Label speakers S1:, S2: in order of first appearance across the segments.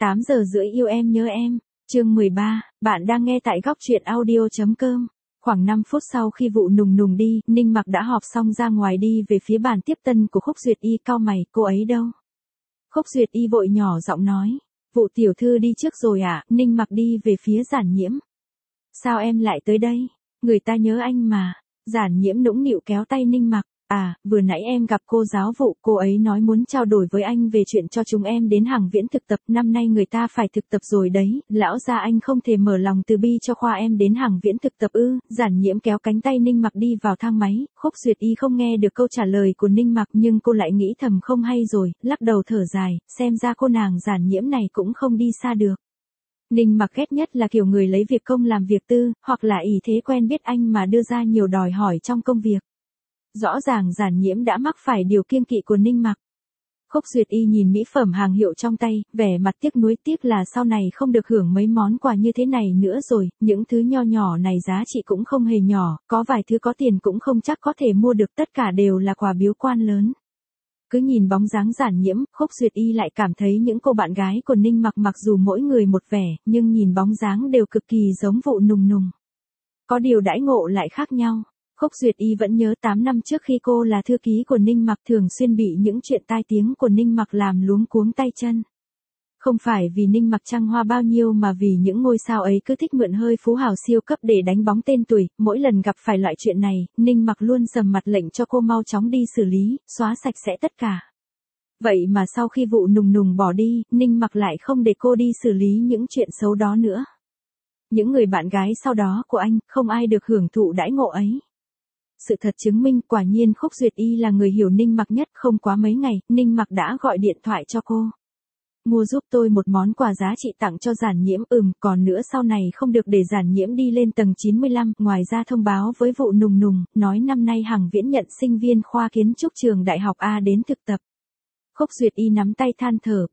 S1: 8:30 yêu em nhớ em, chương 13, bạn đang nghe tại góc truyện audio.com. Khoảng 5 phút sau khi vụ nùng nùng đi, Ninh Mặc đã họp xong ra ngoài đi về phía bàn tiếp tân của Khúc Duyệt Y, cau mày, cô ấy đâu? Khúc Duyệt Y vội nhỏ giọng nói, vụ tiểu thư đi trước rồi ạ. Ninh Mặc đi về phía Giản Nhiễm. Sao em lại tới đây? Người ta nhớ anh mà. Giản Nhiễm nũng nịu kéo tay Ninh Mặc. À, vừa nãy em gặp cô giáo vụ, cô ấy nói muốn trao đổi với anh về chuyện cho chúng em đến Hàng Viễn thực tập, năm nay người ta phải thực tập rồi đấy, lão gia anh không thể mở lòng từ bi cho khoa em đến Hàng Viễn thực tập ư? Giản Nhiễm kéo cánh tay Ninh Mặc đi vào thang máy, Khúc Duyệt Y không nghe được câu trả lời của Ninh Mặc nhưng cô lại nghĩ thầm không hay rồi, lắc đầu thở dài, xem ra cô nàng Giản Nhiễm này cũng không đi xa được. Ninh Mặc ghét nhất là kiểu người lấy việc công làm việc tư, hoặc là ỷ thế quen biết anh mà đưa ra nhiều đòi hỏi trong công việc. Rõ ràng Giản Nhiễm đã mắc phải điều kiêng kỵ của Ninh Mặc. Khúc Duyệt Y nhìn mỹ phẩm hàng hiệu trong tay, vẻ mặt tiếc nuối, tiếc là sau này không được hưởng mấy món quà như thế này nữa rồi, những thứ nho nhỏ này giá trị cũng không hề nhỏ, có vài thứ có tiền cũng không chắc có thể mua được, tất cả đều là quà biếu quan lớn. Cứ nhìn bóng dáng Giản Nhiễm, Khúc Duyệt Y lại cảm thấy những cô bạn gái của Ninh Mặc mặc dù mỗi người một vẻ, nhưng nhìn bóng dáng đều cực kỳ giống vụ nùng nùng. Có điều đãi ngộ lại khác nhau. Khúc Duyệt Y vẫn nhớ 8 năm trước khi cô là thư ký của Ninh Mặc thường xuyên bị những chuyện tai tiếng của Ninh Mặc làm luống cuống tay chân. Không phải vì Ninh Mặc trăng hoa bao nhiêu mà vì những ngôi sao ấy cứ thích mượn hơi phú hào siêu cấp để đánh bóng tên tuổi, mỗi lần gặp phải loại chuyện này, Ninh Mặc luôn sầm mặt lệnh cho cô mau chóng đi xử lý, xóa sạch sẽ tất cả. Vậy mà sau khi vụ nùng nùng bỏ đi, Ninh Mặc lại không để cô đi xử lý những chuyện xấu đó nữa. Những người bạn gái sau đó của anh, không ai được hưởng thụ đãi ngộ ấy. Sự thật chứng minh quả nhiên Khúc Duyệt Y là người hiểu Ninh Mặc nhất, không quá mấy ngày, Ninh Mặc đã gọi điện thoại cho cô. Mua giúp tôi một món quà giá trị tặng cho Giản Nhiễm, còn nữa sau này không được để Giản Nhiễm đi lên tầng 95, ngoài ra thông báo với vụ nùng nùng, nói năm nay Hàng Viễn nhận sinh viên khoa kiến trúc trường Đại học A đến thực tập. Khúc Duyệt Y nắm tay than thở,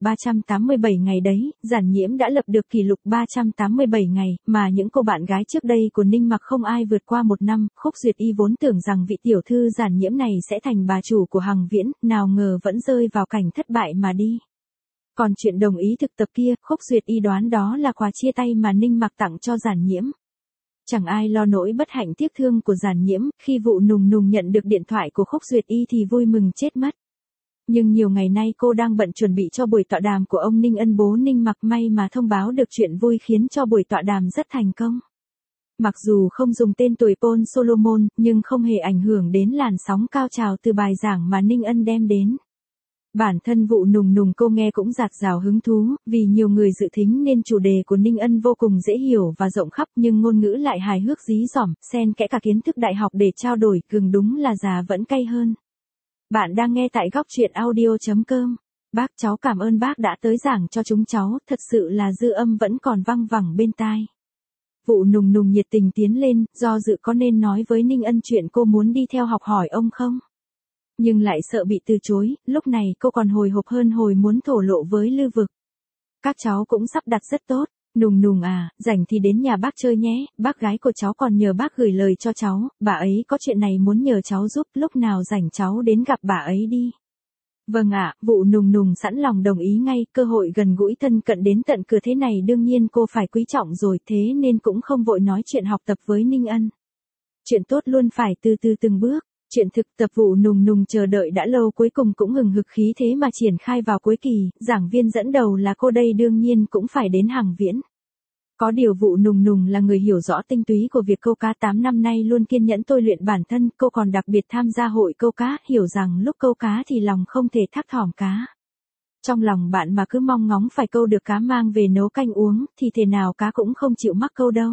S1: 387 ngày đấy, Giản Nhiễm đã lập được kỷ lục 387 ngày, mà những cô bạn gái trước đây của Ninh Mặc không ai vượt qua 1 năm, Khúc Duyệt Y vốn tưởng rằng vị tiểu thư Giản Nhiễm này sẽ thành bà chủ của Hàng Viễn, nào ngờ vẫn rơi vào cảnh thất bại mà đi. Còn chuyện đồng ý thực tập kia, Khúc Duyệt Y đoán đó là quà chia tay mà Ninh Mặc tặng cho Giản Nhiễm. Chẳng ai lo nỗi bất hạnh tiếc thương của Giản Nhiễm, khi vụ nùng nùng nhận được điện thoại của Khúc Duyệt Y thì vui mừng chết mất. Nhưng nhiều ngày nay cô đang bận chuẩn bị cho buổi tọa đàm của ông Ninh Ân, bố Ninh Mặc, may mà thông báo được chuyện vui khiến cho buổi tọa đàm rất thành công. Mặc dù không dùng tên tuổi Paul Solomon, nhưng không hề ảnh hưởng đến làn sóng cao trào từ bài giảng mà Ninh Ân đem đến. Bản thân vụ nùng nùng cô nghe cũng dạt dào hứng thú, vì nhiều người dự thính nên chủ đề của Ninh Ân vô cùng dễ hiểu và rộng khắp, nhưng ngôn ngữ lại hài hước dí dỏm, xen kẽ cả kiến thức đại học để trao đổi, gừng đúng là già vẫn cay hơn. Bạn đang nghe tại góc truyện audio.com. Bác, cháu cảm ơn bác đã tới giảng cho chúng cháu, thật sự là dư âm vẫn còn văng vẳng bên tai. Vụ nùng nùng nhiệt tình tiến lên, do dự có nên nói với Ninh Ân chuyện cô muốn đi theo học hỏi ông không? Nhưng lại sợ bị từ chối, lúc này cô còn hồi hộp hơn hồi muốn thổ lộ với Lư Vực. Các cháu cũng sắp đặt rất tốt. Nùng nùng à, rảnh thì đến nhà bác chơi nhé, bác gái của cháu còn nhờ bác gửi lời cho cháu, bà ấy có chuyện này muốn nhờ cháu giúp, lúc nào rảnh cháu đến gặp bà ấy đi. Vâng ạ, vụ nùng nùng sẵn lòng đồng ý ngay, cơ hội gần gũi thân cận đến tận cửa thế này đương nhiên cô phải quý trọng rồi, thế nên cũng không vội nói chuyện học tập với Ninh Ân. Chuyện tốt luôn phải từ từ từng bước. Chuyện thực tập vụ nùng nùng chờ đợi đã lâu cuối cùng cũng hừng hực khí thế mà triển khai vào cuối kỳ, giảng viên dẫn đầu là cô đây đương nhiên cũng phải đến Hàng Viễn. Có điều vụ nùng nùng là người hiểu rõ tinh túy của việc câu cá, 8 năm nay luôn kiên nhẫn tôi luyện bản thân, cô còn đặc biệt tham gia hội câu cá, hiểu rằng lúc câu cá thì lòng không thể thác thỏm cá. Trong lòng bạn mà cứ mong ngóng phải câu được cá mang về nấu canh uống, thì thế nào cá cũng không chịu mắc câu đâu.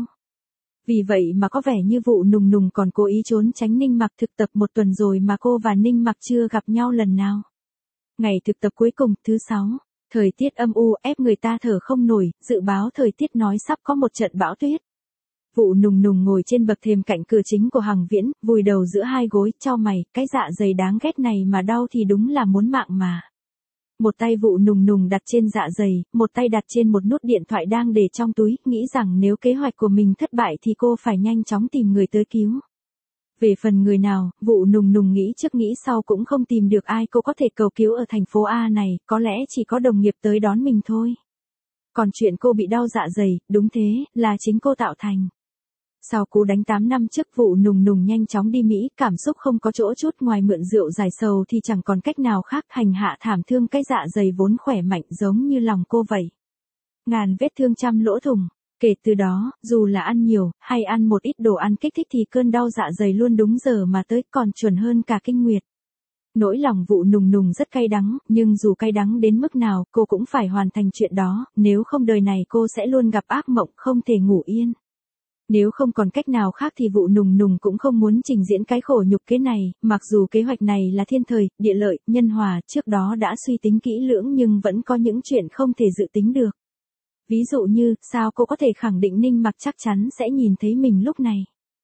S1: Vì vậy mà có vẻ như vụ nùng nùng còn cố ý trốn tránh Ninh Mặc. Thực tập 1 tuần rồi mà cô và Ninh Mặc chưa gặp nhau lần nào. Ngày thực tập cuối cùng, thứ 6, thời tiết âm u ép người ta thở không nổi, dự báo thời tiết nói sắp có một trận bão tuyết. Vụ nùng nùng ngồi trên bậc thềm cạnh cửa chính của Hàng Viễn, vùi đầu giữa hai gối, chau mày, cái dạ dày đáng ghét này mà đau thì đúng là muốn mạng mà. Một tay vụ nùng nùng đặt trên dạ dày, một tay đặt trên một nút điện thoại đang để trong túi, nghĩ rằng nếu kế hoạch của mình thất bại thì cô phải nhanh chóng tìm người tới cứu. Về phần người nào, vụ nùng nùng nghĩ trước nghĩ sau cũng không tìm được ai cô có thể cầu cứu ở thành phố A này, có lẽ chỉ có đồng nghiệp tới đón mình thôi. Còn chuyện cô bị đau dạ dày, đúng thế, là chính cô tạo thành. Sau cú đánh 8 năm trước vụ nùng nùng nhanh chóng đi Mỹ, cảm xúc không có chỗ chút ngoài mượn rượu giải sầu thì chẳng còn cách nào khác, hành hạ thảm thương cái dạ dày vốn khỏe mạnh giống như lòng cô vậy. Ngàn vết thương trăm lỗ thủng. Kể từ đó, dù là ăn nhiều, hay ăn một ít đồ ăn kích thích thì cơn đau dạ dày luôn đúng giờ mà tới, còn chuẩn hơn cả kinh nguyệt. Nỗi lòng vụ nùng nùng rất cay đắng, nhưng dù cay đắng đến mức nào, cô cũng phải hoàn thành chuyện đó, nếu không đời này cô sẽ luôn gặp ác mộng không thể ngủ yên. Nếu không còn cách nào khác thì vụ nùng nùng cũng không muốn trình diễn cái khổ nhục kế này, mặc dù kế hoạch này là thiên thời, địa lợi, nhân hòa, trước đó đã suy tính kỹ lưỡng nhưng vẫn có những chuyện không thể dự tính được. Ví dụ như, sao cô có thể khẳng định Ninh Mặc chắc chắn sẽ nhìn thấy mình lúc này?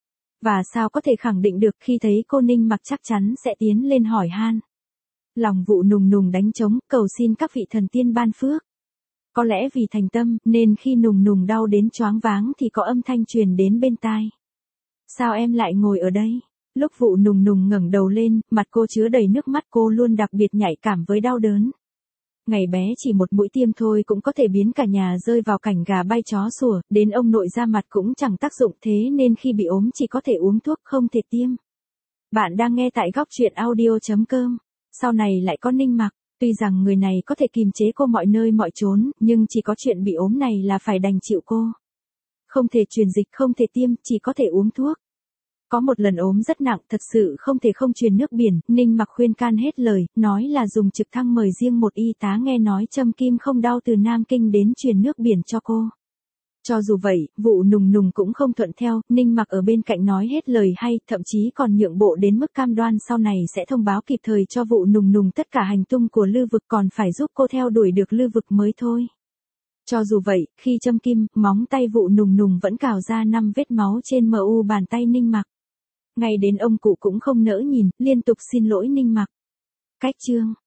S1: Và sao có thể khẳng định được khi thấy cô Ninh Mặc chắc chắn sẽ tiến lên hỏi han? Lòng vụ nùng nùng đánh trống, cầu xin các vị thần tiên ban phước. Có lẽ vì thành tâm, nên khi nùng nùng đau đến choáng váng thì có âm thanh truyền đến bên tai. Sao em lại ngồi ở đây? Lúc vụ nùng nùng ngẩng đầu lên, mặt cô chứa đầy nước mắt, cô luôn đặc biệt nhạy cảm với đau đớn. Ngày bé chỉ một mũi tiêm thôi cũng có thể biến cả nhà rơi vào cảnh gà bay chó sủa, đến ông nội ra mặt cũng chẳng tác dụng, thế nên khi bị ốm chỉ có thể uống thuốc không thể tiêm. Bạn đang nghe tại góc truyện audio.com. Sau này lại có Ninh Mặc, tuy rằng người này có thể kìm chế cô mọi nơi mọi chốn, nhưng chỉ có chuyện bị ốm này là phải đành chịu cô. Không thể truyền dịch, không thể tiêm, chỉ có thể uống thuốc. Có một lần ốm rất nặng, thật sự không thể không truyền nước biển, Ninh Mặc khuyên can hết lời, nói là dùng trực thăng mời riêng một y tá nghe nói châm kim không đau từ Nam Kinh đến truyền nước biển cho cô. Cho dù vậy, vụ nùng nùng cũng không thuận theo, Ninh Mặc ở bên cạnh nói hết lời hay, thậm chí còn nhượng bộ đến mức cam đoan sau này sẽ thông báo kịp thời cho vụ nùng nùng tất cả hành tung của Lư Vực, còn phải giúp cô theo đuổi được Lư Vực mới thôi. Cho dù vậy, khi châm kim, móng tay vụ nùng nùng vẫn cào ra 5 vết máu trên mu bàn tay Ninh Mặc. Ngay đến ông cụ cũng không nỡ nhìn, liên tục xin lỗi Ninh Mặc. Cách chương